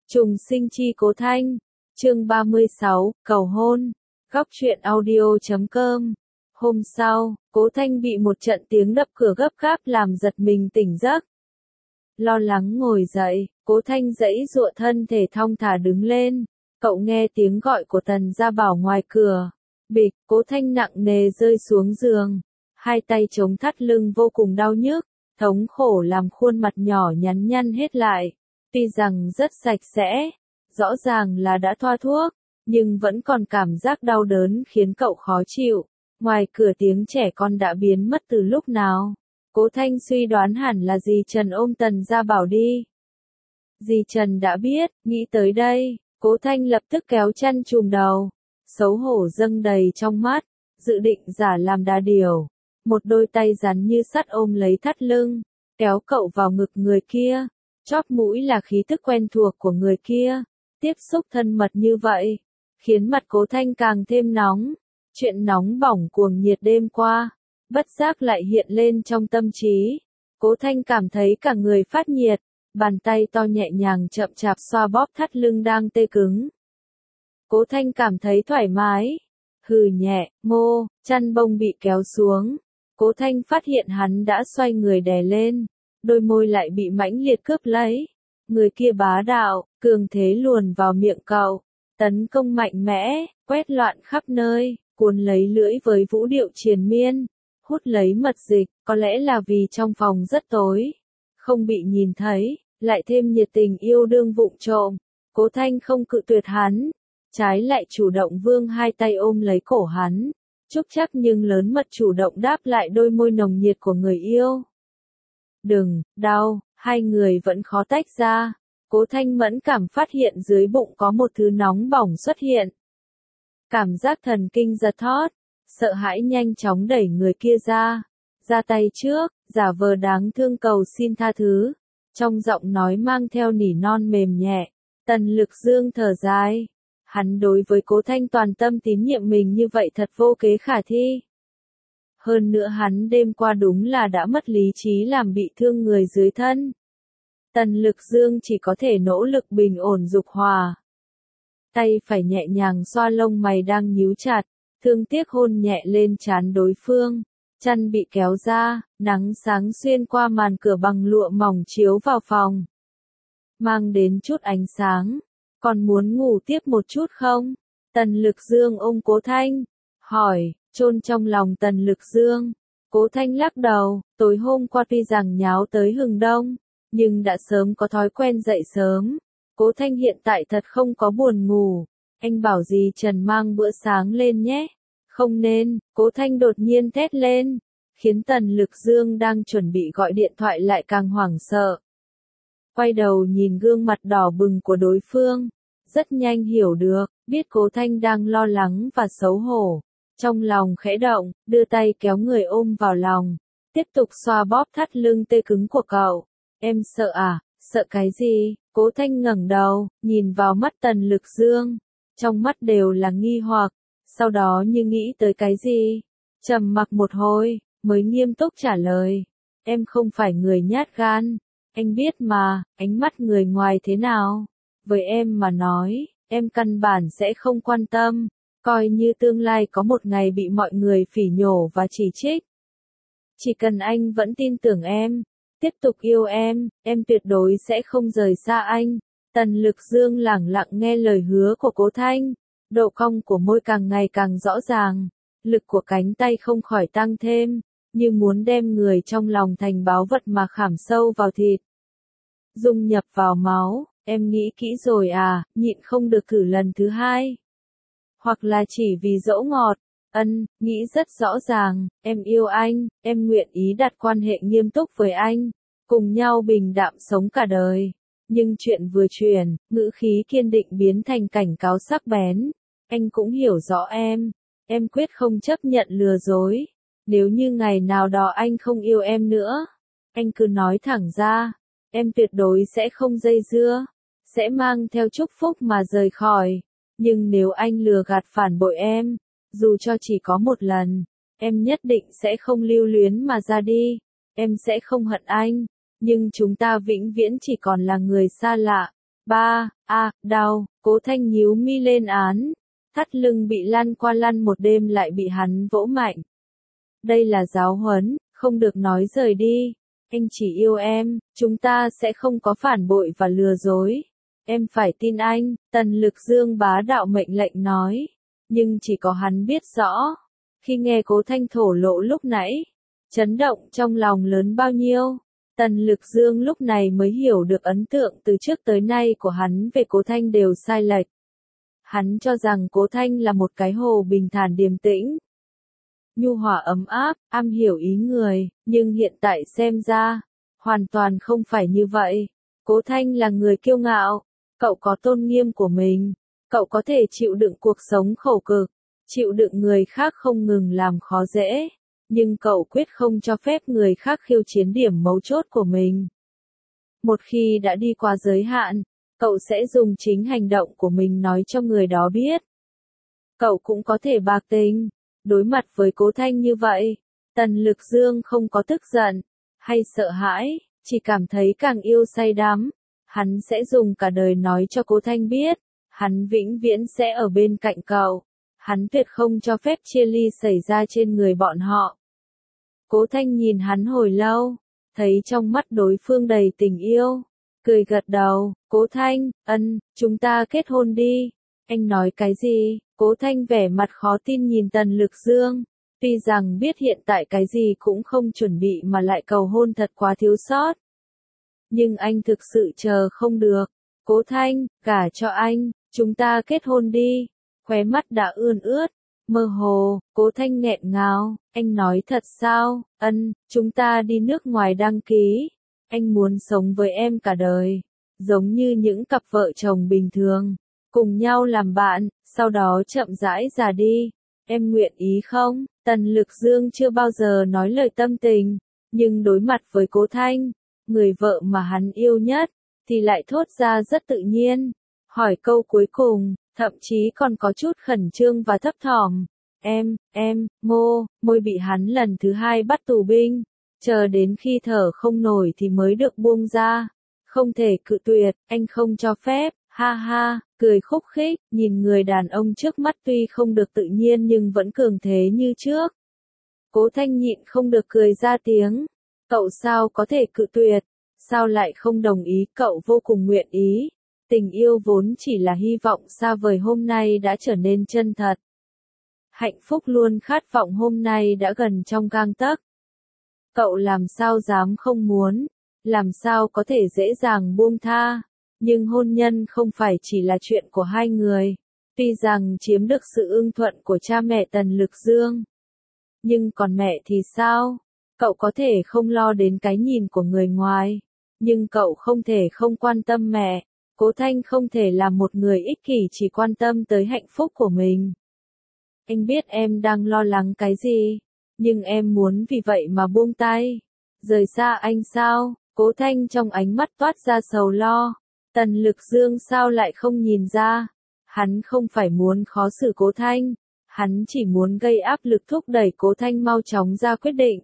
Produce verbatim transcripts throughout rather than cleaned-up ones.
Trùng sinh chi Cố Thanh, chương ba mươi sáu, cầu hôn, góc truyện audio chấm com. Hôm sau, Cố Thanh bị một trận tiếng đập cửa gấp gáp làm giật mình tỉnh giấc. Lo lắng ngồi dậy, Cố Thanh giãy giụa thân thể thong thả đứng lên. Cậu nghe tiếng gọi của Tần Gia Bảo ngoài cửa. Bịch, Cố Thanh nặng nề rơi xuống giường. Hai tay chống thắt lưng vô cùng đau nhức, thống khổ làm khuôn mặt nhỏ nhắn nhăn hết lại. Tuy rằng rất sạch sẽ, rõ ràng là đã thoa thuốc, nhưng vẫn còn cảm giác đau đớn khiến cậu khó chịu. Ngoài cửa tiếng trẻ con đã biến mất từ lúc nào. Cố Thanh suy đoán hẳn là dì Trần ôm Tần Gia Bảo đi. Dì Trần đã biết, nghĩ tới đây, Cố Thanh lập tức kéo chăn trùm đầu. Xấu hổ dâng đầy trong mắt, dự định giả làm đà điểu. Một đôi tay rắn như sắt ôm lấy thắt lưng, kéo cậu vào ngực người kia. Chóp mũi là khí thức quen thuộc của người kia. Tiếp xúc thân mật như vậy, khiến mặt Cố Thanh càng thêm nóng. Chuyện nóng bỏng cuồng nhiệt đêm qua, bất giác lại hiện lên trong tâm trí. Cố Thanh cảm thấy cả người phát nhiệt, bàn tay to nhẹ nhàng chậm chạp xoa bóp thắt lưng đang tê cứng. Cố Thanh cảm thấy thoải mái. Hừ nhẹ, ngô, chăn bông bị kéo xuống. Cố Thanh phát hiện hắn đã xoay người đè lên, đôi môi lại bị mãnh liệt cướp lấy. Người kia bá đạo, cường thế luồn vào miệng cậu, tấn công mạnh mẽ, quét loạn khắp nơi, cuốn lấy lưỡi với vũ điệu triền miên, hút lấy mật dịch, có lẽ là vì trong phòng rất tối, không bị nhìn thấy, lại thêm nhiệt tình yêu đương vụng trộm. Cố Thanh không cự tuyệt hắn, trái lại chủ động vươn hai tay ôm lấy cổ hắn, chúc chắc nhưng lớn mật chủ động đáp lại đôi môi nồng nhiệt của người yêu. Đừng, đau, hai người vẫn khó tách ra. Cố Thanh mẫn cảm phát hiện dưới bụng có một thứ nóng bỏng xuất hiện. Cảm giác thần kinh giật thót, sợ hãi nhanh chóng đẩy người kia ra. Ra tay trước, giả vờ đáng thương cầu xin tha thứ. Trong giọng nói mang theo nỉ non mềm nhẹ. Tần Lực Dương thở dài. Hắn đối với Cố Thanh toàn tâm tín nhiệm mình như vậy thật vô kế khả thi. Hơn nữa hắn đêm qua đúng là đã mất lý trí làm bị thương người dưới thân. Tần Lực Dương chỉ có thể nỗ lực bình ổn dục hòa. Tay phải nhẹ nhàng xoa lông mày đang nhíu chặt, thương tiếc hôn nhẹ lên trán đối phương. Chăn bị kéo ra, nắng sáng xuyên qua màn cửa bằng lụa mỏng chiếu vào phòng. Mang đến chút ánh sáng. Còn muốn ngủ tiếp một chút không? Tần Lực Dương ôm Cố Thanh, hỏi, chôn trong lòng Tần Lực Dương. Cố Thanh lắc đầu, tối hôm qua tuy rằng nháo tới hừng đông, nhưng đã sớm có thói quen dậy sớm. Cố Thanh hiện tại thật không có buồn ngủ. Anh bảo dì Trần mang bữa sáng lên nhé. Không nên, Cố Thanh đột nhiên thét lên, khiến Tần Lực Dương đang chuẩn bị gọi điện thoại lại càng hoảng sợ. Quay đầu nhìn gương mặt đỏ bừng của đối phương, rất nhanh hiểu được, biết Cố Thanh đang lo lắng và xấu hổ. Trong lòng khẽ động, đưa tay kéo người ôm vào lòng, tiếp tục xoa bóp thắt lưng tê cứng của cậu. Em sợ à? Sợ cái gì? Cố Thanh ngẩng đầu, nhìn vào mắt Tần Lực Dương, trong mắt đều là nghi hoặc, sau đó như nghĩ tới cái gì, trầm mặc một hồi, mới nghiêm túc trả lời. Em không phải người nhát gan, anh biết mà, ánh mắt người ngoài thế nào. Với em mà nói, em căn bản sẽ không quan tâm, coi như tương lai có một ngày bị mọi người phỉ nhổ và chỉ trích. Chỉ cần anh vẫn tin tưởng em, tiếp tục yêu em, em tuyệt đối sẽ không rời xa anh. Tần Lực Dương lẳng lặng nghe lời hứa của Cố Thanh, độ cong của môi càng ngày càng rõ ràng, lực của cánh tay không khỏi tăng thêm, như muốn đem người trong lòng thành báu vật mà khảm sâu vào thịt. Dung nhập vào máu, em nghĩ kỹ rồi à, nhịn không được thử lần thứ hai. Hoặc là chỉ vì dỗ ngọt. Ân, nghĩ rất rõ ràng, em yêu anh, em nguyện ý đặt quan hệ nghiêm túc với anh, cùng nhau bình đạm sống cả đời. Nhưng chuyện vừa chuyển, ngữ khí kiên định biến thành cảnh cáo sắc bén. Anh cũng hiểu rõ em, em quyết không chấp nhận lừa dối. Nếu như ngày nào đó anh không yêu em nữa, anh cứ nói thẳng ra, em tuyệt đối sẽ không dây dưa, sẽ mang theo chúc phúc mà rời khỏi. Nhưng nếu anh lừa gạt phản bội em, dù cho chỉ có một lần, em nhất định sẽ không lưu luyến mà ra đi. Em sẽ không hận anh, nhưng chúng ta vĩnh viễn chỉ còn là người xa lạ. Ba, a, đau, Cố Thanh nhíu mi lên án. Thắt lưng bị lăn qua lăn một đêm lại bị hắn vỗ mạnh. Đây là giáo huấn, không được nói rời đi. Anh chỉ yêu em, chúng ta sẽ không có phản bội và lừa dối. Em phải tin anh, Tần Lực Dương bá đạo mệnh lệnh nói. Nhưng chỉ có hắn biết rõ. Khi nghe Cố Thanh thổ lộ lúc nãy, chấn động trong lòng lớn bao nhiêu. Tần Lực Dương lúc này mới hiểu được ấn tượng từ trước tới nay của hắn về Cố Thanh đều sai lệch. Hắn cho rằng Cố Thanh là một cái hồ bình thản điềm tĩnh, nhu hòa ấm áp, am hiểu ý người, nhưng hiện tại xem ra, hoàn toàn không phải như vậy. Cố Thanh là người kiêu ngạo, cậu có tôn nghiêm của mình, cậu có thể chịu đựng cuộc sống khổ cực, chịu đựng người khác không ngừng làm khó dễ, nhưng cậu quyết không cho phép người khác khiêu chiến điểm mấu chốt của mình. Một khi đã đi qua giới hạn, cậu sẽ dùng chính hành động của mình nói cho người đó biết. Cậu cũng có thể bạc tình. Đối mặt với Cố Thanh như vậy, Tần Lực Dương không có tức giận, hay sợ hãi, chỉ cảm thấy càng yêu say đắm. Hắn sẽ dùng cả đời nói cho Cố Thanh biết, hắn vĩnh viễn sẽ ở bên cạnh cậu. Hắn tuyệt không cho phép chia ly xảy ra trên người bọn họ. Cố Thanh nhìn hắn hồi lâu, thấy trong mắt đối phương đầy tình yêu, cười gật đầu. Cố Thanh, ân, chúng ta kết hôn đi. Anh nói cái gì? Cố Thanh vẻ mặt khó tin nhìn Tần Lực Dương. Tuy rằng biết hiện tại cái gì cũng không chuẩn bị mà lại cầu hôn thật quá thiếu sót. Nhưng anh thực sự chờ không được. Cố Thanh, gả cho anh, chúng ta kết hôn đi. Khóe mắt đã ươn ướt, mơ hồ, Cố Thanh nghẹn ngào. Anh nói thật sao? Ân, chúng ta đi nước ngoài đăng ký. Anh muốn sống với em cả đời, giống như những cặp vợ chồng bình thường, cùng nhau làm bạn, sau đó chậm rãi già đi. Em nguyện ý không? Tần Lực Dương chưa bao giờ nói lời tâm tình, nhưng đối mặt với Cố Thanh, người vợ mà hắn yêu nhất, thì lại thốt ra rất tự nhiên. Hỏi câu cuối cùng, thậm chí còn có chút khẩn trương và thấp thỏm. Em, em, ngô, môi bị hắn lần thứ hai bắt tù binh, chờ đến khi thở không nổi thì mới được buông ra. Không thể cự tuyệt, anh không cho phép, ha ha, cười khúc khích, nhìn người đàn ông trước mắt tuy không được tự nhiên nhưng vẫn cường thế như trước. Cố Thanh nhịn không được cười ra tiếng, cậu sao có thể cự tuyệt, sao lại không đồng ý, cậu vô cùng nguyện ý. Tình yêu vốn chỉ là hy vọng xa vời hôm nay đã trở nên chân thật. Hạnh phúc luôn khát vọng hôm nay đã gần trong gang tấc. Cậu làm sao dám không muốn, làm sao có thể dễ dàng buông tha, nhưng hôn nhân không phải chỉ là chuyện của hai người. Tuy rằng chiếm được sự ưng thuận của cha mẹ Tần Lực Dương, nhưng còn mẹ thì sao? Cậu có thể không lo đến cái nhìn của người ngoài, nhưng cậu không thể không quan tâm mẹ. Cố Thanh không thể là một người ích kỷ chỉ quan tâm tới hạnh phúc của mình. Anh biết em đang lo lắng cái gì, nhưng em muốn vì vậy mà buông tay, rời xa anh sao? Cố Thanh trong ánh mắt toát ra sầu lo. Tần Lực Dương sao lại không nhìn ra? Hắn không phải muốn khó xử Cố Thanh, hắn chỉ muốn gây áp lực thúc đẩy Cố Thanh mau chóng ra quyết định.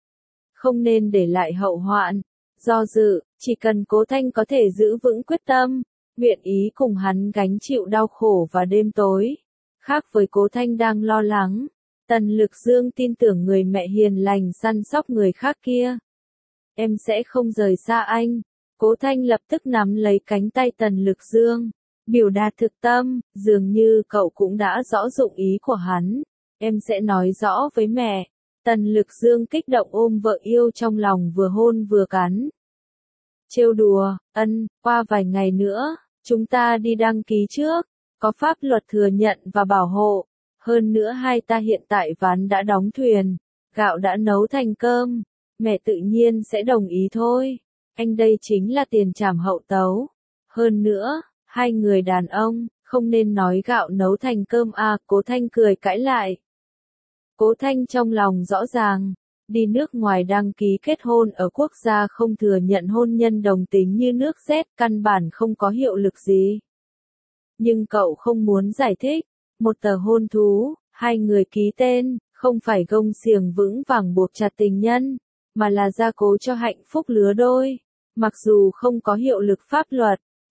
Không nên để lại hậu hoạn, do dự, chỉ cần Cố Thanh có thể giữ vững quyết tâm, nguyện ý cùng hắn gánh chịu đau khổ và đêm tối. Khác với Cố Thanh đang lo lắng, Tần Lực Dương tin tưởng người mẹ hiền lành săn sóc người khác kia. Em sẽ không rời xa anh. Cố Thanh lập tức nắm lấy cánh tay Tần Lực Dương, biểu đạt thực tâm, dường như cậu cũng đã rõ dụng ý của hắn. Em sẽ nói rõ với mẹ. Tần Lực Dương kích động ôm vợ yêu trong lòng vừa hôn vừa cắn. Trêu đùa, ân, qua vài ngày nữa, chúng ta đi đăng ký trước, có pháp luật thừa nhận và bảo hộ. Hơn nữa hai ta hiện tại ván đã đóng thuyền, gạo đã nấu thành cơm, mẹ tự nhiên sẽ đồng ý thôi. Anh đây chính là tiền trảm hậu tấu. Hơn nữa, hai người đàn ông, không nên nói gạo nấu thành cơm à, Cố Thanh cười cãi lại. Cố Thanh trong lòng rõ ràng, đi nước ngoài đăng ký kết hôn ở quốc gia không thừa nhận hôn nhân đồng tính như nước Z căn bản không có hiệu lực gì. Nhưng cậu không muốn giải thích, một tờ hôn thú, hai người ký tên, không phải gông xiềng vững vàng buộc chặt tình nhân, mà là gia cố cho hạnh phúc lứa đôi. Mặc dù không có hiệu lực pháp luật,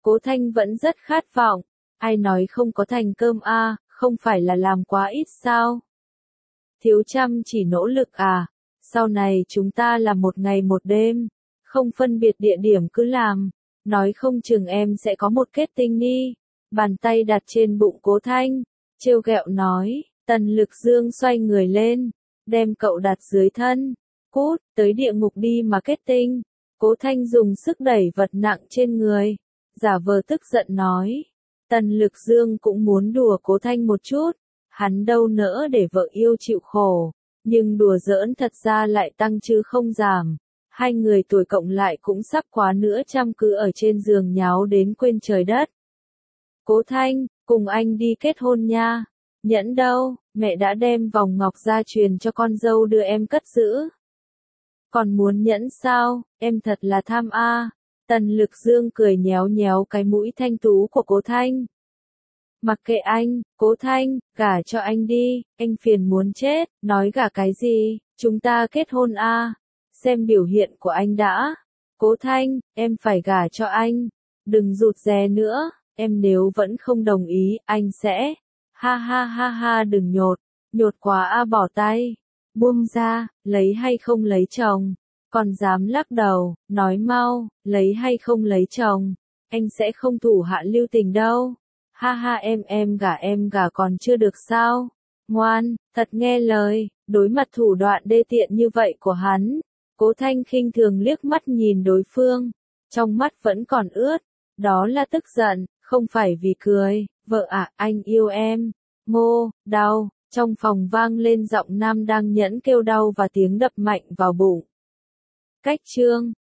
Cố Thanh vẫn rất khát vọng. Ai nói không có thành cơm a, không phải là làm quá ít sao? Thiếu chăm chỉ nỗ lực à? Sau này chúng ta làm một ngày một đêm, không phân biệt địa điểm cứ làm, nói không chừng em sẽ có một kết tinh đi. Bàn tay đặt trên bụng Cố Thanh, trêu ghẹo nói, Tần Lực Dương xoay người lên, đem cậu đặt dưới thân, cút, tới địa ngục đi mà kết tinh. Cố Thanh dùng sức đẩy vật nặng trên người, giả vờ tức giận nói. Tần Lực Dương cũng muốn đùa Cố Thanh một chút, hắn đâu nỡ để vợ yêu chịu khổ, nhưng đùa giỡn thật ra lại tăng chứ không giảm. Hai người tuổi cộng lại cũng sắp quá nửa trăm cứ ở trên giường nháo đến quên trời đất. Cố Thanh, cùng anh đi kết hôn nha. Nhẫn đâu, mẹ đã đem vòng ngọc ra truyền cho con dâu đưa em cất giữ. Còn muốn nhẫn sao, em thật là tham a. Tần Lực Dương cười nhéo nhéo cái mũi thanh tú của Cố Thanh. Mặc kệ anh, Cố Thanh, gả cho anh đi, anh phiền muốn chết, nói gả cái gì, chúng ta kết hôn a. Xem biểu hiện của anh đã. Cố Thanh, em phải gả cho anh, đừng rụt rè nữa, em nếu vẫn không đồng ý, anh sẽ, ha ha ha ha đừng nhột, nhột quá a bỏ tay, buông ra, lấy hay không lấy chồng, còn dám lắc đầu, nói mau, lấy hay không lấy chồng, anh sẽ không thủ hạ lưu tình đâu. Ha ha em em gả em gả còn chưa được sao? Ngoan, thật nghe lời, đối mặt thủ đoạn đê tiện như vậy của hắn. Cố Thanh khinh thường liếc mắt nhìn đối phương, trong mắt vẫn còn ướt, đó là tức giận, không phải vì cười, vợ ạ, à, anh yêu em. Ngô, đau, trong phòng vang lên giọng nam đang nhẫn kêu đau và tiếng đập mạnh vào bụng. Cách chương